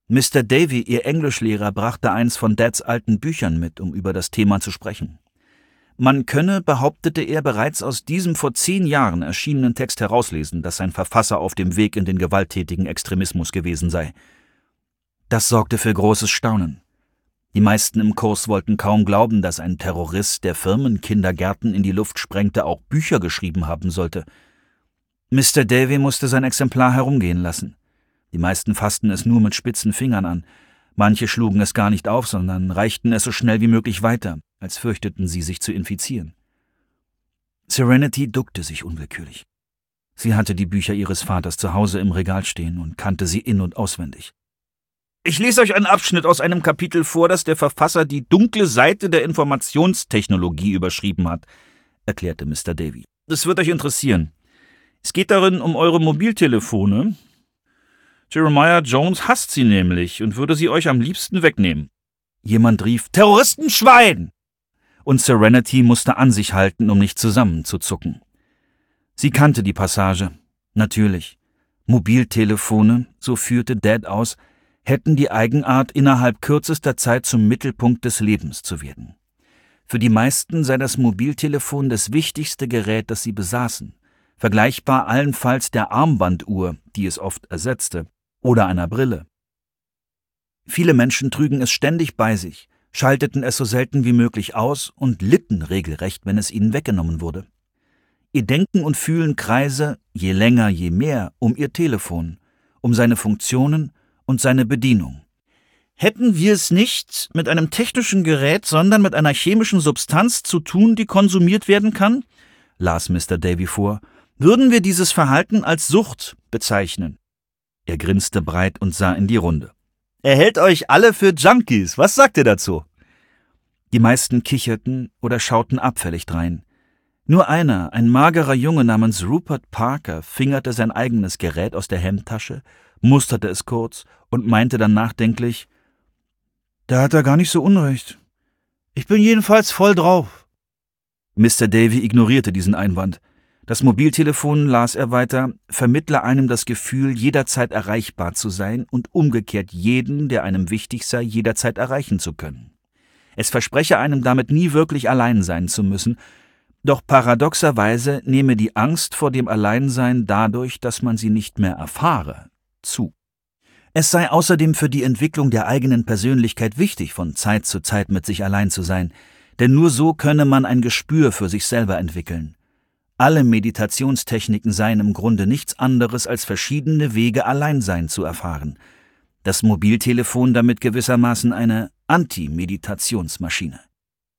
Mr. Davy, ihr Englischlehrer, brachte eins von Dads alten Büchern mit, um über das Thema zu sprechen. Man könne, behauptete er, bereits aus diesem vor 10 Jahren erschienenen Text herauslesen, dass sein Verfasser auf dem Weg in den gewalttätigen Extremismus gewesen sei. Das sorgte für großes Staunen. Die meisten im Kurs wollten kaum glauben, dass ein Terrorist, der Firmenkindergärten in die Luft sprengte, auch Bücher geschrieben haben sollte. Mr. Davy musste sein Exemplar herumgehen lassen. Die meisten fassten es nur mit spitzen Fingern an. Manche schlugen es gar nicht auf, sondern reichten es so schnell wie möglich weiter, als fürchteten sie, sich zu infizieren. Serenity duckte sich unwillkürlich. Sie hatte die Bücher ihres Vaters zu Hause im Regal stehen und kannte sie in- und auswendig. »Ich lese euch einen Abschnitt aus einem Kapitel vor, das der Verfasser die dunkle Seite der Informationstechnologie überschrieben hat«, erklärte Mr. Davy. »Das wird euch interessieren. Es geht darin um eure Mobiltelefone. Jeremiah Jones hasst sie nämlich und würde sie euch am liebsten wegnehmen.« Jemand rief, »Terroristenschwein!« Und Serenity musste an sich halten, um nicht zusammenzuzucken. Sie kannte die Passage. Natürlich. Mobiltelefone, so führte Dad aus, hätten die Eigenart, innerhalb kürzester Zeit zum Mittelpunkt des Lebens zu werden. Für die meisten sei das Mobiltelefon das wichtigste Gerät, das sie besaßen, vergleichbar allenfalls der Armbanduhr, die es oft ersetzte, oder einer Brille. Viele Menschen trügen es ständig bei sich, schalteten es so selten wie möglich aus und litten regelrecht, wenn es ihnen weggenommen wurde. Ihr Denken und Fühlen kreise, je länger, je mehr, um ihr Telefon, um seine Funktionen und seine Bedienung. Hätten wir es nicht mit einem technischen Gerät, sondern mit einer chemischen Substanz zu tun, die konsumiert werden kann, las Mr. Davy vor, würden wir dieses Verhalten als Sucht bezeichnen. Er grinste breit und sah in die Runde. Er hält euch alle für Junkies. Was sagt ihr dazu? Die meisten kicherten oder schauten abfällig drein. Nur einer, ein magerer Junge namens Rupert Parker, fingerte sein eigenes Gerät aus der Hemdtasche, musterte es kurz und meinte dann nachdenklich, »Da hat er gar nicht so unrecht. Ich bin jedenfalls voll drauf.« Mr. Davy ignorierte diesen Einwand. Das Mobiltelefon, las er weiter, vermittle einem das Gefühl, jederzeit erreichbar zu sein und umgekehrt jeden, der einem wichtig sei, jederzeit erreichen zu können. Es verspreche einem damit nie wirklich allein sein zu müssen, doch paradoxerweise nehme die Angst vor dem Alleinsein dadurch, dass man sie nicht mehr erfahre, zu. Es sei außerdem für die Entwicklung der eigenen Persönlichkeit wichtig, von Zeit zu Zeit mit sich allein zu sein, denn nur so könne man ein Gespür für sich selber entwickeln. Alle Meditationstechniken seien im Grunde nichts anderes als verschiedene Wege, Alleinsein zu erfahren. Das Mobiltelefon damit gewissermaßen eine Anti-Meditationsmaschine.